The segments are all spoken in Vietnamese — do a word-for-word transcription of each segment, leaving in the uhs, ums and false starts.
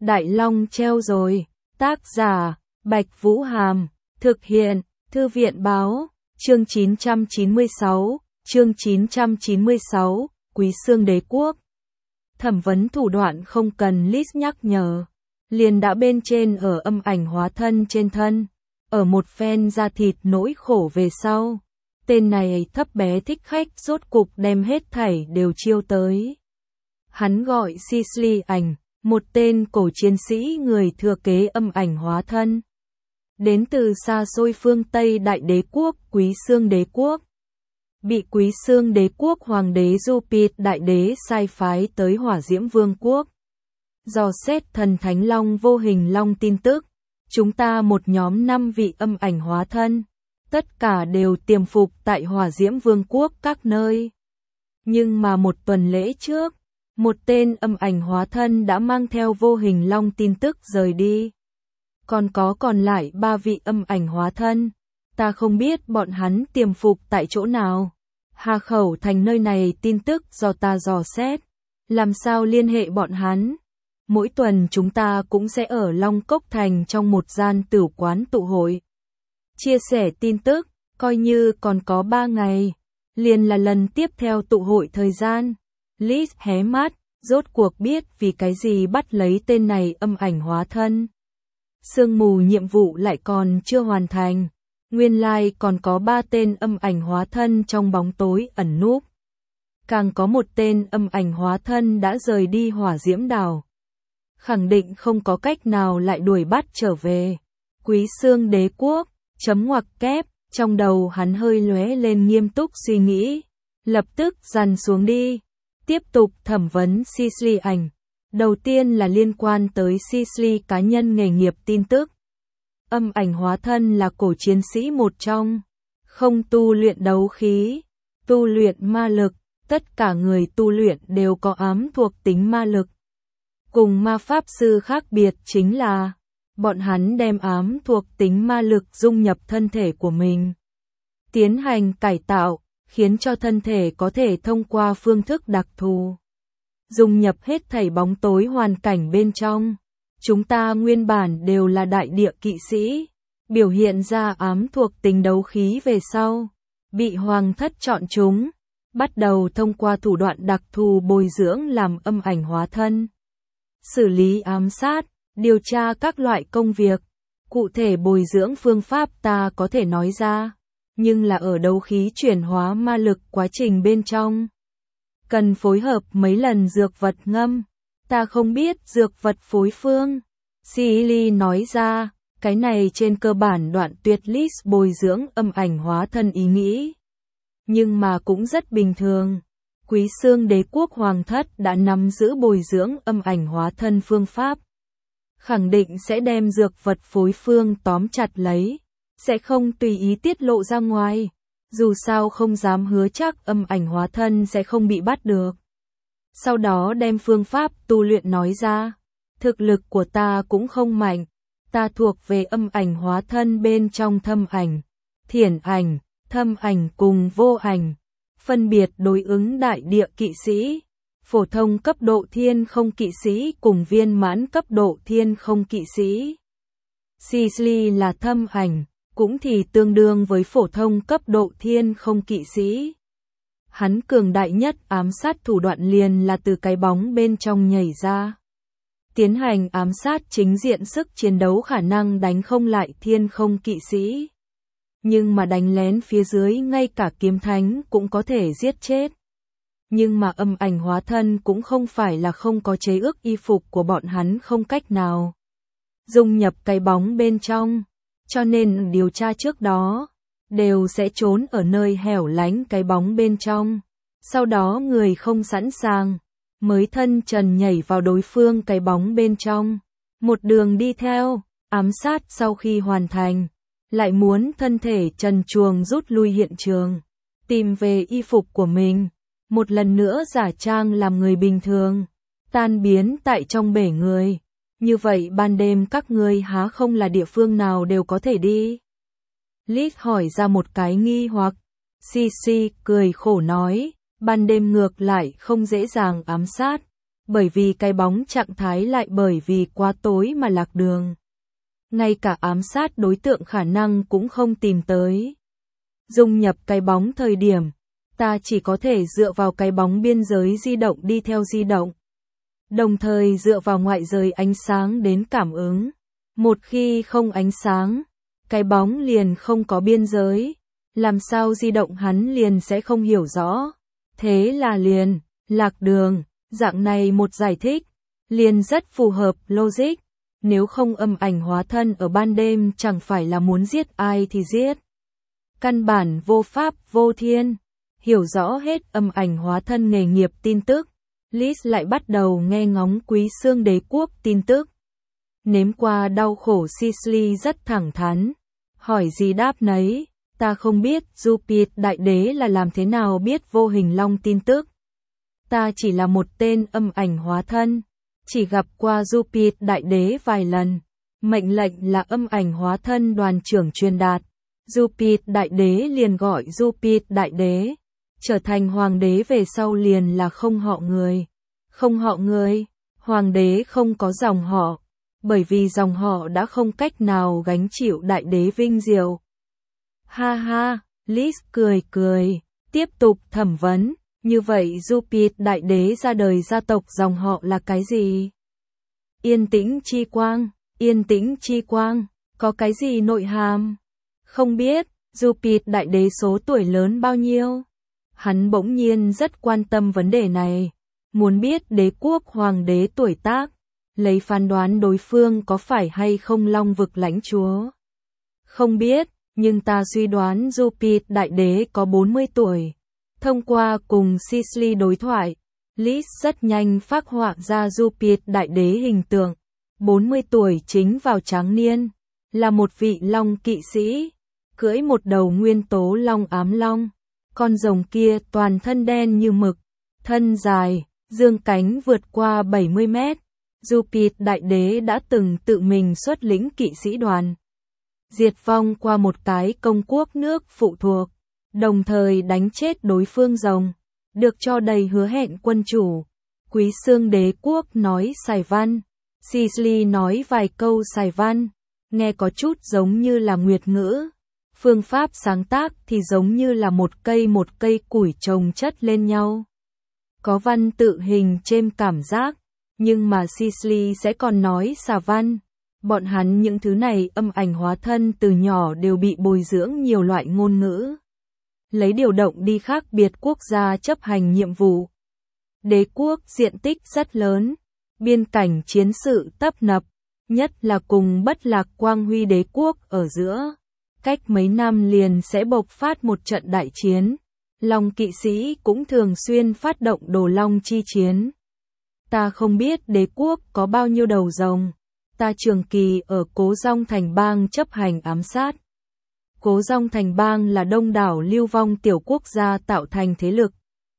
Đại Long treo rồi. Tác giả, Bạch Vũ Hàm. Thực hiện, Thư viện Báo. Chương chín trăm chín mươi sáu. Chương chín trăm chín mươi sáu. Quý Xương Đế Quốc. Thẩm vấn thủ đoạn không cần list nhắc nhở. Liền đã bên trên ở âm ảnh hóa thân trên thân. Ở một phen da thịt nỗi khổ về sau. Tên này thấp bé thích khách rốt cục đem hết thảy đều chiêu tới. Hắn gọi Sisley ảnh, một tên cổ chiến sĩ người thừa kế âm ảnh hóa thân. Đến từ xa xôi phương Tây Đại Đế Quốc, Quý Xương Đế Quốc. Bị Quý Xương Đế Quốc Hoàng đế Jupit Đại Đế sai phái tới Hỏa Diễm Vương Quốc. Dò xét thần Thánh Long vô hình long tin tức. Chúng ta một nhóm năm vị âm ảnh hóa thân. Tất cả đều tiềm phục tại Hỏa Diễm Vương Quốc các nơi. Nhưng mà một tuần lễ trước, một tên âm ảnh hóa thân đã mang theo vô hình long tin tức rời đi. Còn có còn lại ba vị âm ảnh hóa thân. Ta không biết bọn hắn tiềm phục tại chỗ nào. Hà Khẩu thành nơi này tin tức do ta dò xét. Làm sao liên hệ bọn hắn? Mỗi tuần chúng ta cũng sẽ ở Long Cốc Thành trong một gian tửu quán tụ hội. Chia sẻ tin tức, coi như còn có ba ngày. Liền là lần tiếp theo tụ hội thời gian. Liz hé mắt, rốt cuộc biết vì cái gì bắt lấy tên này âm ảnh hóa thân. Sương mù nhiệm vụ lại còn chưa hoàn thành. Nguyên lai còn có ba tên âm ảnh hóa thân trong bóng tối ẩn núp. Càng có một tên âm ảnh hóa thân đã rời đi Hỏa Diễm Đảo. Khẳng định không có cách nào lại đuổi bắt trở về. Quý Xương Đế Quốc, chấm ngoặc kép, trong đầu hắn hơi lóe lên nghiêm túc suy nghĩ. Lập tức dằn xuống đi. Tiếp tục thẩm vấn Sisley ảnh. Đầu tiên là liên quan tới Sisley cá nhân nghề nghiệp tin tức. Âm ảnh hóa thân là cổ chiến sĩ một trong. Không tu luyện đấu khí, tu luyện ma lực. Tất cả người tu luyện đều có ám thuộc tính ma lực. Cùng ma pháp sư khác biệt chính là bọn hắn đem ám thuộc tính ma lực dung nhập thân thể của mình. Tiến hành cải tạo, khiến cho thân thể có thể thông qua phương thức đặc thù. Dung nhập hết thảy bóng tối hoàn cảnh bên trong. Chúng ta nguyên bản đều là đại địa kỵ sĩ. Biểu hiện ra ám thuộc tính đấu khí về sau. Bị hoàng thất chọn chúng. Bắt đầu thông qua thủ đoạn đặc thù bồi dưỡng làm âm ảnh hóa thân. Xử lý ám sát, điều tra các loại công việc. Cụ thể bồi dưỡng phương pháp ta có thể nói ra. Nhưng là ở đấu khí chuyển hóa ma lực quá trình bên trong. Cần phối hợp mấy lần dược vật ngâm. Ta không biết dược vật phối phương. Sisley nói ra, cái này trên cơ bản đoạn tuyệt list bồi dưỡng âm ảnh hóa thân ý nghĩ. Nhưng mà cũng rất bình thường. Quý Xương Đế Quốc Hoàng thất đã nắm giữ bồi dưỡng âm ảnh hóa thân phương pháp. Khẳng định sẽ đem dược vật phối phương tóm chặt lấy. Sẽ không tùy ý tiết lộ ra ngoài. Dù sao không dám hứa chắc âm ảnh hóa thân sẽ không bị bắt được. Sau đó đem phương pháp tu luyện nói ra. Thực lực của ta cũng không mạnh. Ta thuộc về âm ảnh hóa thân bên trong thâm ảnh, thiển ảnh, thâm ảnh cùng vô ảnh. Phân biệt đối ứng đại địa kỵ sĩ, phổ thông cấp độ thiên không kỵ sĩ cùng viên mãn cấp độ thiên không kỵ sĩ. Sisley là thâm ảnh, cũng thì tương đương với phổ thông cấp độ thiên không kỵ sĩ. Hắn cường đại nhất ám sát thủ đoạn liền là từ cái bóng bên trong nhảy ra. Tiến hành ám sát chính diện sức chiến đấu khả năng đánh không lại thiên không kỵ sĩ. Nhưng mà đánh lén phía dưới ngay cả kiếm thánh cũng có thể giết chết. Nhưng mà âm ảnh hóa thân cũng không phải là không có chế ước y phục của bọn hắn không cách nào dung nhập cái bóng bên trong. Cho nên điều tra trước đó, đều sẽ trốn ở nơi hẻo lánh cái bóng bên trong. Sau đó người không sẵn sàng, mới thân trần nhảy vào đối phương cái bóng bên trong. Một đường đi theo, ám sát sau khi hoàn thành. Lại muốn thân thể trần truồng rút lui hiện trường. Tìm về y phục của mình. Một lần nữa giả trang làm người bình thường. Tan biến tại trong bể người. Như vậy ban đêm các ngươi há không là địa phương nào đều có thể đi. Liz hỏi ra một cái nghi hoặc. Sisi cười khổ nói. Ban đêm ngược lại không dễ dàng ám sát. bởi vì cái bóng trạng thái lại bởi vì quá tối mà lạc đường. Ngay cả ám sát đối tượng khả năng cũng không tìm tới. Dung nhập cái bóng thời điểm, ta chỉ có thể dựa vào cái bóng biên giới di động đi theo di động. Đồng thời dựa vào ngoại giới ánh sáng đến cảm ứng. Một khi không ánh sáng, cái bóng liền không có biên giới. Làm sao di động hắn liền sẽ không hiểu rõ. Thế là liền, lạc đường, dạng này một giải thích, liền rất phù hợp logic. Nếu không âm ảnh hóa thân ở ban đêm chẳng phải là muốn giết ai thì giết. Căn bản vô pháp vô thiên. Hiểu rõ hết âm ảnh hóa thân nghề nghiệp tin tức, Liz lại bắt đầu nghe ngóng Quý Xương Đế Quốc tin tức. Nếm qua đau khổ Sicily rất thẳng thắn. Hỏi gì đáp nấy, ta không biết Jupiter Đại Đế là làm thế nào biết vô hình long tin tức. Ta chỉ là một tên âm ảnh hóa thân, chỉ gặp qua Jupiter Đại Đế vài lần. Mệnh lệnh là âm ảnh hóa thân đoàn trưởng truyền đạt. Jupiter Đại Đế liền gọi Jupiter Đại Đế. Trở thành hoàng đế về sau liền là không họ người. Không họ người, hoàng đế không có dòng họ, bởi vì dòng họ đã không cách nào gánh chịu đại đế vinh diệu. Ha ha, Liz cười cười, tiếp tục thẩm vấn, như vậy Jupiter Đại Đế ra đời gia tộc dòng họ là cái gì? Yên tĩnh chi quang, yên tĩnh chi quang, có cái gì nội hàm? Không biết, Jupiter Đại Đế số tuổi lớn bao nhiêu? Hắn bỗng nhiên rất quan tâm vấn đề này, muốn biết đế quốc hoàng đế tuổi tác, lấy phán đoán đối phương có phải hay không long vực lãnh chúa. Không biết, nhưng ta suy đoán Jupiter Đại Đế có bốn mươi tuổi. Thông qua cùng Sicily đối thoại, Liz rất nhanh phác họa ra Jupiter Đại Đế hình tượng. bốn mươi tuổi chính vào tráng niên, là một vị long kỵ sĩ, cưỡi một đầu nguyên tố long ám long. Con rồng kia toàn thân đen như mực, thân dài, dương cánh vượt qua bảy mươi mét. Jupiter Đại Đế đã từng tự mình xuất lĩnh kỵ sĩ đoàn, diệt vong qua một cái công quốc nước phụ thuộc, đồng thời đánh chết đối phương rồng, được cho đầy hứa hẹn quân chủ. Quý Xương Đế Quốc nói xài văn, Sicily nói vài câu xài văn, nghe có chút giống như là nguyệt ngữ. Phương pháp sáng tác thì giống như là một cây một cây củi chồng chất lên nhau. Có văn tự hình chêm cảm giác, nhưng mà Sicily sẽ còn nói xà văn. Bọn hắn những thứ này âm ảnh hóa thân từ nhỏ đều bị bồi dưỡng nhiều loại ngôn ngữ. Lấy điều động đi khác biệt quốc gia chấp hành nhiệm vụ. Đế quốc diện tích rất lớn, biên cảnh chiến sự tấp nập, nhất là cùng Bất Lạc Quang Huy Đế quốc ở giữa. Cách mấy năm liền sẽ bộc phát một trận đại chiến. Long kỵ sĩ cũng thường xuyên phát động đồ long chi chiến. Ta không biết đế quốc có bao nhiêu đầu rồng. Ta trường kỳ ở Cố Dong Thành Bang chấp hành ám sát. Cố Dong Thành Bang là đông đảo lưu vong tiểu quốc gia tạo thành thế lực.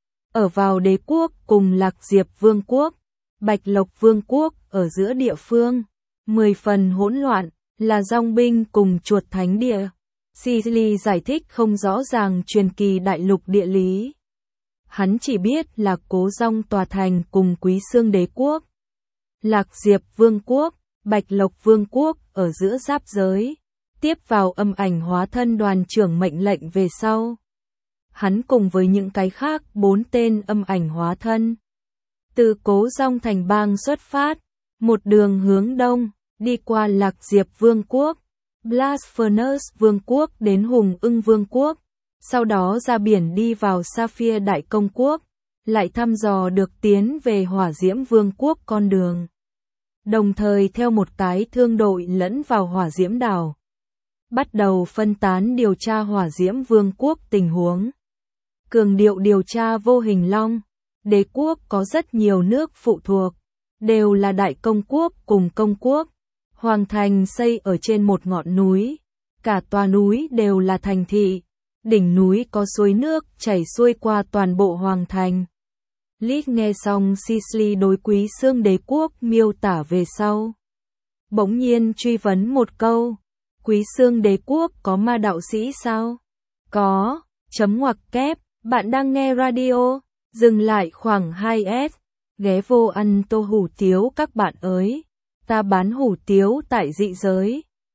Ở vào đế quốc cùng Lạc Diệp Vương quốc, Bạch Lộc Vương quốc ở giữa địa phương. Mười phần hỗn loạn, là dòng binh cùng chuột thánh địa. Sicily giải thích không rõ ràng truyền kỳ đại lục địa lý. Hắn chỉ biết là Cố Dong tòa thành cùng Quý Xương Đế Quốc. Lạc Diệp Vương quốc, Bạch Lộc Vương quốc ở giữa giáp giới. Tiếp vào âm ảnh hóa thân đoàn trưởng mệnh lệnh về sau. Hắn cùng với những cái khác bốn tên âm ảnh hóa thân. Từ Cố Dong Thành Bang xuất phát, một đường hướng đông, đi qua Lạc Diệp Vương quốc, Blast Furnace Vương quốc đến Hùng Ưng Vương quốc, sau đó ra biển đi vào Sapphire Đại Công quốc, lại thăm dò được tiến về Hỏa Diễm Vương quốc con đường. Đồng thời theo một cái thương đội lẫn vào Hỏa Diễm đảo. Bắt đầu phân tán điều tra Hỏa Diễm Vương quốc tình huống. Cường điệu điều tra vô hình long. Đế quốc có rất nhiều nước phụ thuộc, đều là đại công quốc cùng công quốc. Hoàng thành xây ở trên một ngọn núi, cả tòa núi đều là thành thị, đỉnh núi có suối nước chảy xuôi qua toàn bộ hoàng thành. Liz nghe xong Sicily đối Quý Xương Đế quốc miêu tả về sau. Bỗng nhiên truy vấn một câu, Quý Xương Đế quốc có ma đạo sĩ sao? Có, chấm ngoặc kép, bạn đang nghe radio, dừng lại khoảng hai s. ghé vô ăn tô hủ tiếu các bạn ơi. Ta bán hủ tiếu tại dị giới.